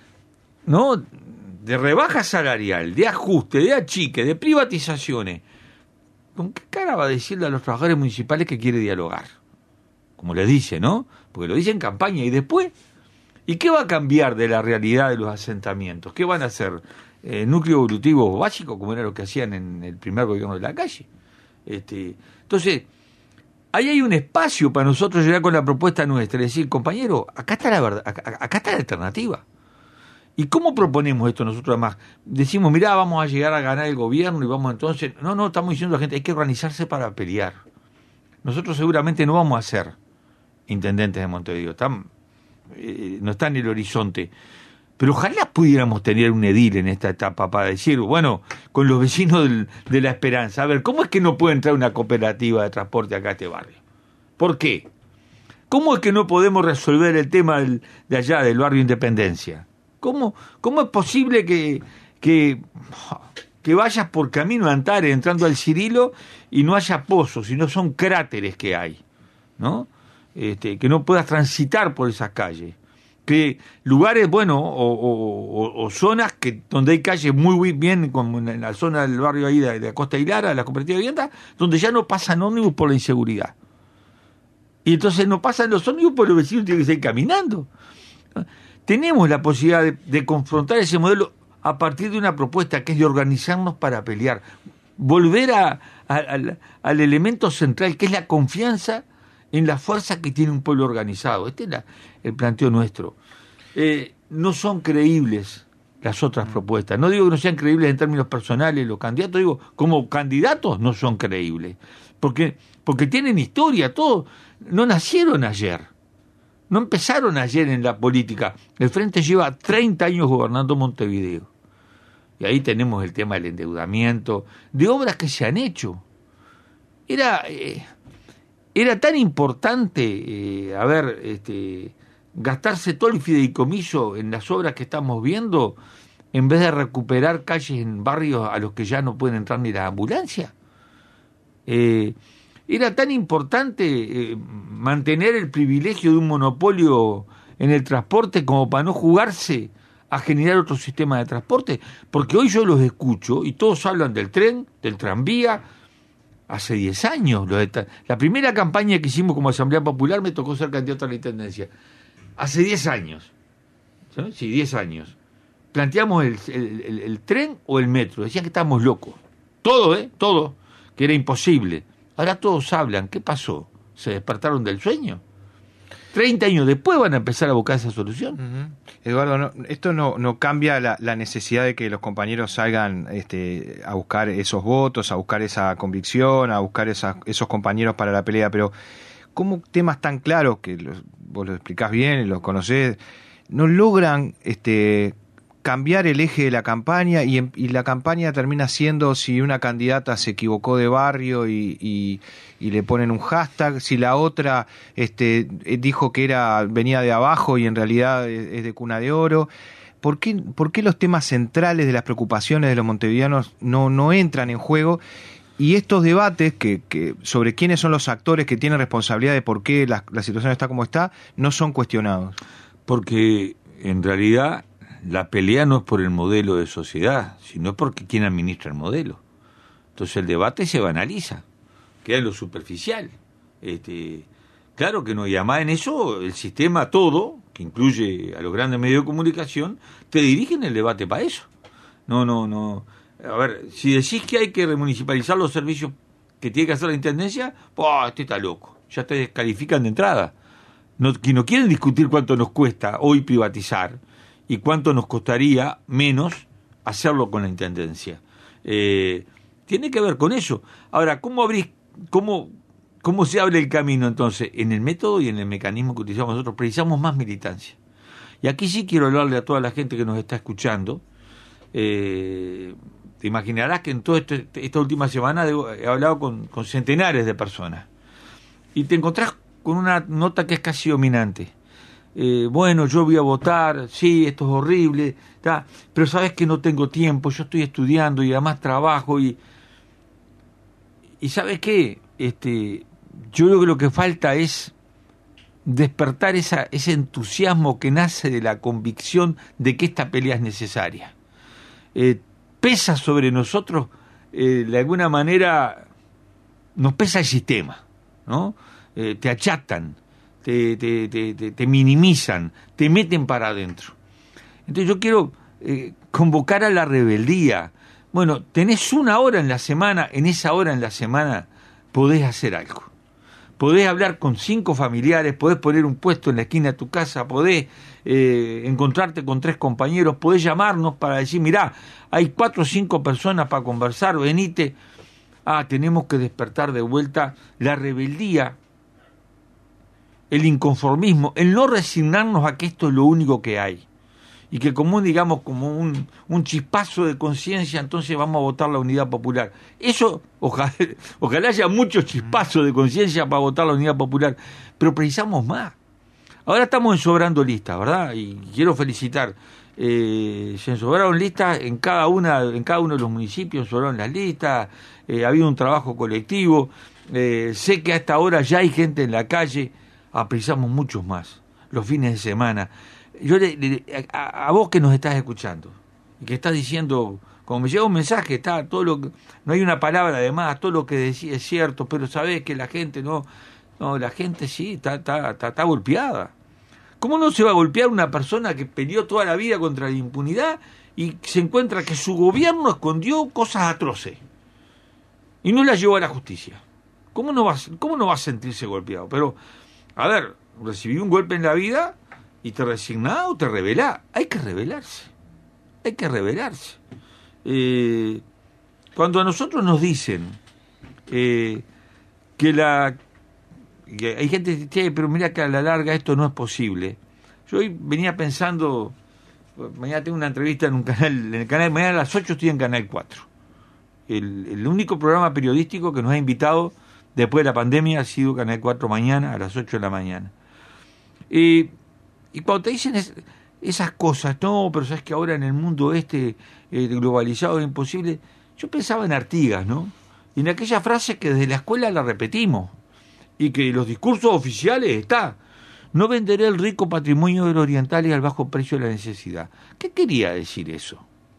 ¿no?, de rebaja salarial, de ajuste, de achique, de privatizaciones, ¿con qué cara va a decirle a los trabajadores municipales que quiere dialogar? Como le dice, ¿no? Porque lo dice en campaña y después. ¿Y qué va a cambiar de la realidad de los asentamientos? ¿Qué van a hacer? Eh, ¿Núcleo evolutivo básico, como era lo que hacían en el primer gobierno de la calle? Este, entonces, ahí hay un espacio para nosotros llegar con la propuesta nuestra, es decir, compañero, acá está la verdad, acá, acá está la alternativa. ¿Y cómo proponemos esto nosotros además? Decimos, mirá, vamos a llegar a ganar el gobierno y vamos entonces... No, no, estamos diciendo a la gente, hay que organizarse para pelear. Nosotros seguramente no vamos a ser intendentes de Montevideo, están, eh, no está en el horizonte. Pero ojalá pudiéramos tener un edil en esta etapa para decir, bueno, con los vecinos del, de La Esperanza, a ver, ¿cómo es que no puede entrar una cooperativa de transporte acá a este barrio? ¿Por qué? ¿Cómo es que no podemos resolver el tema del, de allá, del barrio Independencia? ¿Cómo, cómo es posible que, que, que vayas por Camino Antares entrando al Cirilo y no haya pozos, sino son cráteres que hay, ¿no? Este, que no puedas transitar por esas calles? Que lugares, bueno, o, o, o zonas que donde hay calles muy bien, como en la zona del barrio ahí de, de Costa y Lara, la cooperativa de vivienda, donde ya no pasan ómnibus por la inseguridad. Y entonces no pasan los ómnibus porque los vecinos tienen que seguir caminando. Tenemos la posibilidad de, de confrontar ese modelo a partir de una propuesta que es de organizarnos para pelear. Volver a, a, al, al elemento central, que es la confianza en la fuerza que tiene un pueblo organizado. Este es la, el planteo nuestro. Eh, no son creíbles las otras propuestas. No digo que no sean creíbles en términos personales los candidatos, digo, como candidatos no son creíbles. Porque, porque tienen historia, todos no nacieron ayer. No empezaron ayer en la política. El Frente lleva treinta años gobernando Montevideo. Y ahí tenemos el tema del endeudamiento, de obras que se han hecho. Era, eh, era tan importante, eh, a ver, este, gastarse todo el fideicomiso en las obras que estamos viendo, en vez de recuperar calles en barrios a los que ya no pueden entrar ni las ambulancias. Eh, Era tan importante eh, mantener el privilegio de un monopolio en el transporte como para no jugarse a generar otro sistema de transporte, porque hoy yo los escucho y todos hablan del tren, del tranvía, hace diez años. Lo de, la primera campaña que hicimos como Asamblea Popular me tocó ser candidato a la Intendencia. Hace diez años, ¿sí? Sí, diez años. Planteamos el, el, el, el tren o el metro, decían que estábamos locos. Todo, ¿eh? Todo, que era imposible. Ahora todos hablan. ¿Qué pasó? ¿Se despertaron del sueño? Treinta años después van a empezar a buscar esa solución. Uh-huh. Eduardo, no, esto no, no cambia la, la necesidad de que los compañeros salgan este, a buscar esos votos, a buscar esa convicción, a buscar esa, esos compañeros para la pelea, pero ¿cómo temas tan claros, que los, vos los explicás bien, los conocés, no logran este, cambiar el eje de la campaña y, y la campaña termina siendo si una candidata se equivocó de barrio y, y, y le ponen un hashtag, si la otra este, dijo que era venía de abajo y en realidad es, es de cuna de oro? ¿Por qué, por qué los temas centrales de las preocupaciones de los montevideanos no, no entran en juego? Y estos debates que, que sobre quiénes son los actores que tienen responsabilidad de por qué la, la situación está como está, no son cuestionados. Porque en realidad la pelea no es por el modelo de sociedad, sino porque quién administra el modelo. Entonces el debate se banaliza, queda en lo superficial. Este, claro que no, y además en eso el sistema todo, que incluye a los grandes medios de comunicación, te dirigen el debate para eso. No, no, no. A ver, si decís que hay que remunicipalizar los servicios que tiene que hacer la Intendencia, ¡oh, este está loco! Ya te descalifican de entrada. No, que no quieren discutir cuánto nos cuesta hoy privatizar y cuánto nos costaría menos hacerlo con la Intendencia. Eh, tiene que ver con eso. Ahora, ¿cómo abrís, cómo, cómo se abre el camino entonces? En el método y en el mecanismo que utilizamos nosotros, precisamos más militancia. Y aquí sí quiero hablarle a toda la gente que nos está escuchando. Eh, te imaginarás que en toda este, esta última semana he hablado con, con centenares de personas. Y te encontrás con una nota que es casi dominante. Eh, bueno, yo voy a votar, sí, esto es horrible, ¿tá? Pero sabes que no tengo tiempo, yo estoy estudiando y además trabajo y... Y ¿sabes qué? Este, yo creo que lo que falta es despertar esa, ese entusiasmo que nace de la convicción de que esta pelea es necesaria. Eh, pesa sobre nosotros, eh, de alguna manera, nos pesa el sistema, ¿no? Eh, te achatan, te, te, te, te, te minimizan, te meten para adentro. Entonces yo quiero eh, convocar a la rebeldía. Bueno, tenés una hora en la semana, en esa hora en la semana podés hacer algo. Podés hablar con cinco familiares, podés poner un puesto en la esquina de tu casa, podés eh, encontrarte con tres compañeros, podés llamarnos para decir, mirá, hay cuatro o cinco personas para conversar, venite. Ah, tenemos que despertar de vuelta la rebeldía, el inconformismo, el no resignarnos a que esto es lo único que hay. Y que como digamos, como un, un chispazo de conciencia, entonces vamos a votar la Unidad Popular. Eso, ojalá, ojalá haya muchos chispazos de conciencia para votar la Unidad Popular, pero precisamos más. Ahora estamos ensobrando listas, ¿verdad? Y quiero felicitar. Eh, se ensobraron listas en cada una, en cada uno de los municipios, ensobraron las listas, eh, ha habido un trabajo colectivo. Eh, sé que a esta hora ya hay gente en la calle. Precisamos muchos más, los fines de semana. Yo le, le, a, a vos que nos estás escuchando, y que estás diciendo, como me llega un mensaje, está todo lo que, no hay una palabra de más, todo lo que decís es cierto, pero sabés que la gente no, no, la gente sí, está, está, está, está golpeada. ¿Cómo no se va a golpear una persona que peleó toda la vida contra la impunidad y se encuentra que su gobierno escondió cosas atroces y no las llevó a la justicia? ¿Cómo no va, cómo no va a sentirse golpeado? Pero a ver, recibí un golpe en la vida y te resignás o te rebelás. Hay que rebelarse. Hay que rebelarse. Eh, cuando a nosotros nos dicen eh, que la... Que hay gente que dice, pero mira que a la larga esto no es posible. Yo hoy venía pensando, mañana tengo una entrevista en un canal, en el canal, mañana a las ocho estoy en Canal cuatro. El, el único programa periodístico que nos ha invitado después de la pandemia ha sido Canal cuatro mañana a las ocho de la mañana. Y, y cuando te dicen es, esas cosas, no, pero sabes que ahora en el mundo este eh, globalizado es imposible, yo pensaba en Artigas, ¿no? Y en aquella frase que desde la escuela la repetimos, y que los discursos oficiales está, no venderé el rico patrimonio del oriental y al bajo precio de la necesidad. ¿Qué quería decir eso?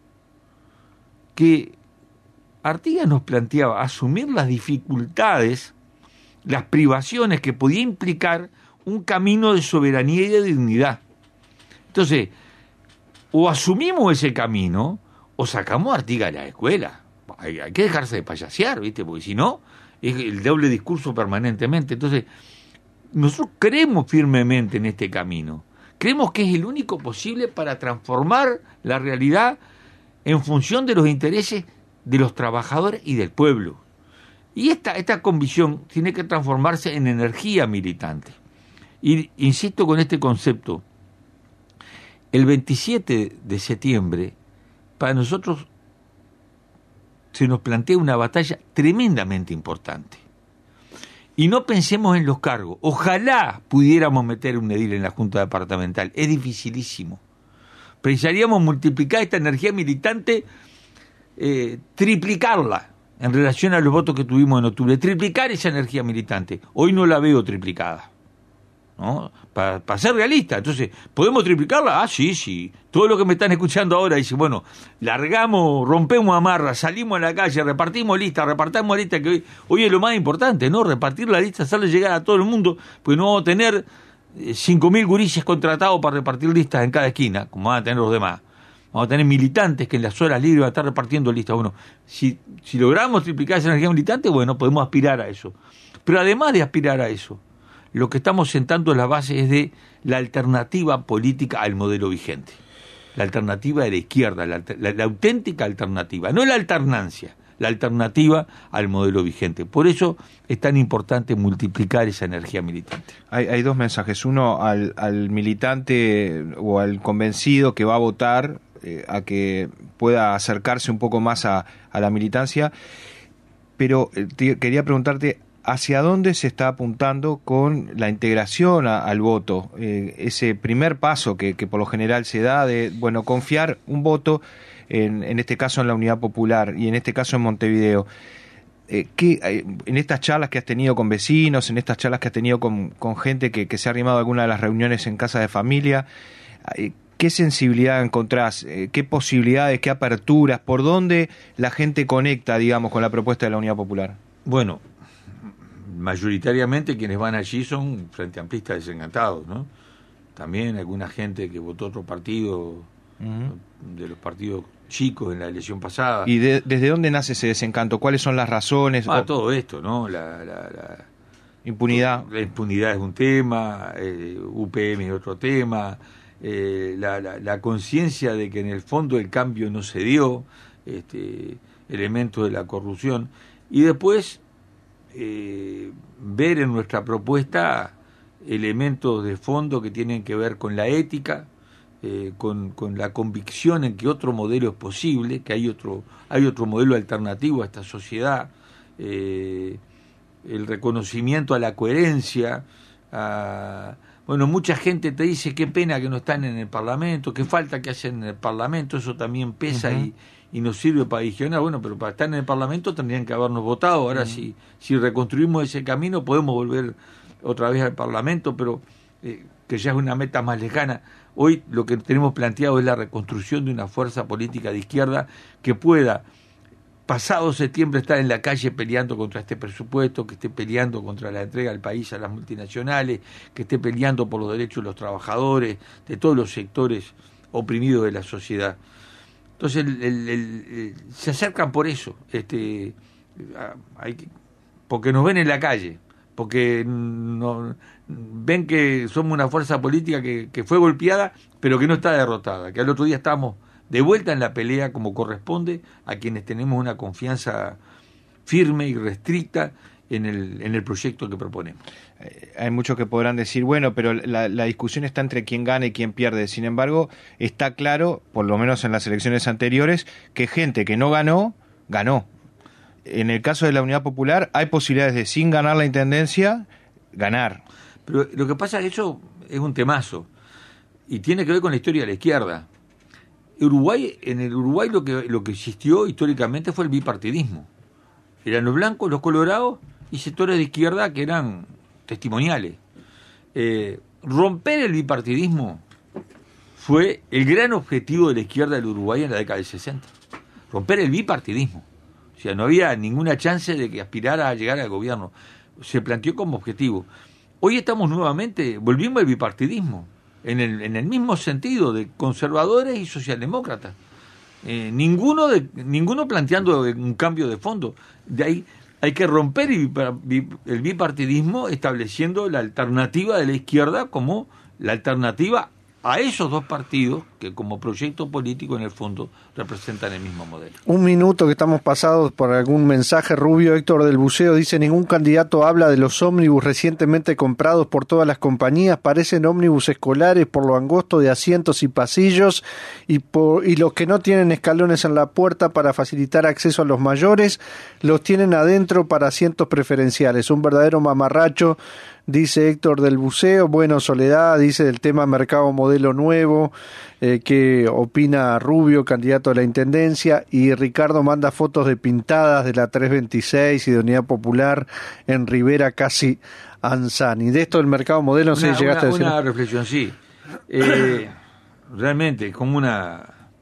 Que Artigas nos planteaba asumir las dificultades, las privaciones que podía implicar un camino de soberanía y de dignidad. Entonces, o asumimos ese camino, o sacamos a Artigas de la escuela. Hay, hay que dejarse de payasear, ¿viste? Porque si no, es el doble discurso permanentemente. Entonces, nosotros creemos firmemente en este camino. Creemos que es el único posible para transformar la realidad en función de los intereses de los trabajadores y del pueblo. Y esta, esta convicción tiene que transformarse en energía militante. Y insisto con este concepto, el veintisiete de septiembre, para nosotros se nos plantea una batalla tremendamente importante. Y no pensemos en los cargos. Ojalá pudiéramos meter un edil en la Junta Departamental. Es dificilísimo. Precisaríamos multiplicar esta energía militante, eh, triplicarla en relación a los votos que tuvimos en octubre. Triplicar esa energía militante. Hoy no la veo triplicada, ¿no? Para pa ser realista. Entonces, ¿podemos triplicarla? Ah, sí, sí. Todo lo que me están escuchando ahora dice, bueno, largamos, rompemos amarras, salimos a la calle, repartimos listas, repartimos listas, que hoy, hoy es lo más importante, ¿no? Repartir la lista, hacerle llegar a todo el mundo, pues no vamos a tener cinco mil gurises contratados para repartir listas en cada esquina, como van a tener los demás. Vamos vamos a tener militantes que en las horas libres van a estar repartiendo listas. Bueno, si, si logramos triplicar esa energía militante, bueno, podemos aspirar a eso. Pero además de aspirar a eso, lo que estamos sentando en la base es de la alternativa política al modelo vigente. La alternativa de la izquierda, la, la, la auténtica alternativa, no la alternancia, la alternativa al modelo vigente. Por eso es tan importante multiplicar esa energía militante. Hay, hay dos mensajes. Uno al, al militante o al convencido que va a votar, eh, a que pueda acercarse un poco más a, a la militancia. Pero eh, te, quería preguntarte, ¿hacia dónde se está apuntando con la integración a, al voto? Eh, ese primer paso que, que por lo general se da de, bueno, confiar un voto, en, en este caso en la Unidad Popular y en este caso en Montevideo. Eh, ¿qué, en estas charlas que has tenido con vecinos, en estas charlas que has tenido con, con gente que, que se ha arrimado a alguna de las reuniones en casa de familia, eh, ¿qué sensibilidad encontrás? Eh, ¿Qué posibilidades, qué aperturas? ¿Por dónde la gente conecta, digamos, con la propuesta de la Unidad Popular? Bueno, mayoritariamente quienes van allí son frente amplistas desencantados, ¿no? También alguna gente que votó otro partido, uh-huh. de los partidos chicos en la elección pasada. ¿Y de, desde dónde nace ese desencanto? ¿Cuáles son las razones? Ah, o... todo esto, ¿no? La, la, la impunidad. La impunidad es un tema, eh, U P M es otro tema, eh, la, la, la conciencia de que en el fondo el cambio no se dio, este, elementos de la corrupción, y después eh, ver en nuestra propuesta elementos de fondo que tienen que ver con la ética, eh, con, con la convicción en que otro modelo es posible, que hay otro, hay otro modelo alternativo a esta sociedad, eh, el reconocimiento a la coherencia, a, bueno, mucha gente te dice qué pena que no están en el Parlamento, qué falta que hacen en el Parlamento, eso también pesa uh-huh. y, y nos sirve para visionar, bueno, pero para estar en el Parlamento tendrían que habernos votado, ahora uh-huh. si, si reconstruimos ese camino podemos volver otra vez al Parlamento, pero eh, que ya es una meta más lejana. Hoy lo que tenemos planteado es la reconstrucción de una fuerza política de izquierda que pueda, pasado septiembre, estar en la calle peleando contra este presupuesto, que esté peleando contra la entrega del país a las multinacionales, que esté peleando por los derechos de los trabajadores, de todos los sectores oprimidos de la sociedad. Entonces el, el, el, el, se acercan por eso, este, hay, porque nos ven en la calle, porque no, ven que somos una fuerza política que, que fue golpeada, pero que no está derrotada, que al otro día estamos de vuelta en la pelea como corresponde a quienes tenemos una confianza firme y restricta en el, en el proyecto que proponemos. Eh, hay muchos que podrán decir, bueno, pero la, la discusión está entre quién gana y quién pierde. Sin embargo, está claro, por lo menos en las elecciones anteriores, que gente que no ganó, ganó. En el caso de la Unidad Popular hay posibilidades de, sin ganar la intendencia, ganar. Pero lo que pasa es que eso es un temazo y tiene que ver con la historia de la izquierda. Uruguay, en el Uruguay lo que lo que existió históricamente fue el bipartidismo. Eran los blancos, los colorados y sectores de izquierda que eran testimoniales. Eh, romper el bipartidismo fue el gran objetivo de la izquierda del Uruguay en la década del sesenta. Romper el bipartidismo. O sea, no había ninguna chance de que aspirara a llegar al gobierno. Se planteó como objetivo. Hoy estamos nuevamente, volvimos al bipartidismo. En el, en el mismo sentido de conservadores y socialdemócratas. Eh, ninguno de, ninguno planteando un cambio de fondo. De ahí hay que romper el, el bipartidismo estableciendo la alternativa de la izquierda como la alternativa a esos dos partidos que como proyecto político en el fondo representan el mismo modelo. Un minuto que estamos pasados por algún mensaje. Rubio Héctor del Buceo dice: ningún candidato habla de los ómnibus recientemente comprados por todas las compañías, parecen ómnibus escolares por lo angosto de asientos y pasillos y, por, y los que no tienen escalones en la puerta para facilitar acceso a los mayores, los tienen adentro para asientos preferenciales. Un verdadero mamarracho, dice Héctor del Buceo. Bueno, Soledad dice del tema mercado modelo nuevo, eh, que opina Rubio, candidato a la intendencia, y Ricardo manda fotos de pintadas de la tres veintiséis y de Unidad Popular en Rivera, casi Anzani. De esto del mercado modelo, no sé si llegaste una, a decir. Una reflexión, sí. Eh, realmente, como una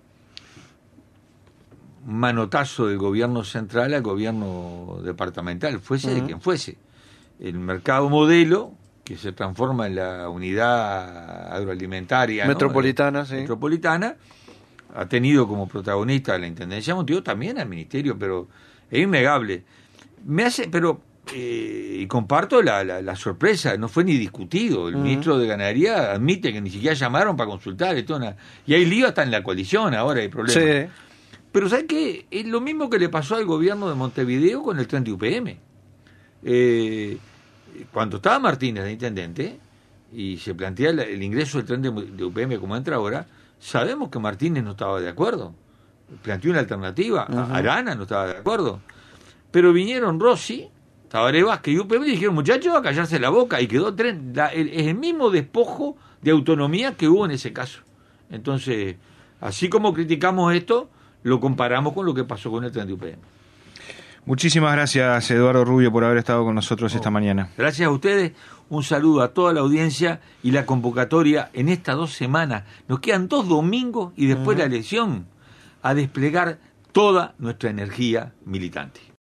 un manotazo del gobierno central al gobierno departamental, fuese uh-huh. de quien fuese. El mercado modelo, que se transforma en la unidad agroalimentaria metropolitana, ¿no? sí. metropolitana, ha tenido como protagonista la Intendencia de Montevideo, también al Ministerio, pero es innegable. Me hace, pero, eh, y comparto la, la, la sorpresa, no fue ni discutido. El uh-huh. ministro de Ganadería admite que ni siquiera llamaron para consultar, esto una, y hay lío hasta en la coalición ahora, hay problemas. Sí. Pero ¿sabes qué? Es lo mismo que le pasó al gobierno de Montevideo con el tren de U P M. Eh, cuando estaba Martínez de intendente, y se plantea el, el ingreso del tren de, de U P M como entra ahora, sabemos que Martínez no estaba de acuerdo. Planteó una alternativa. Uh-huh. Arana no estaba de acuerdo. Pero vinieron Rossi, Tabaré Vázquez y U P M y dijeron, muchachos, a callarse la boca. Y quedó tren. La, el, es el mismo despojo de autonomía que hubo en ese caso. Entonces, así como criticamos esto, lo comparamos con lo que pasó con el tren de U P M. Muchísimas gracias, Eduardo Rubio, por haber estado con nosotros oh, esta mañana. Gracias a ustedes, un saludo a toda la audiencia y la convocatoria en estas dos semanas. Nos quedan dos domingos y después uh-huh. la elección, a desplegar toda nuestra energía militante.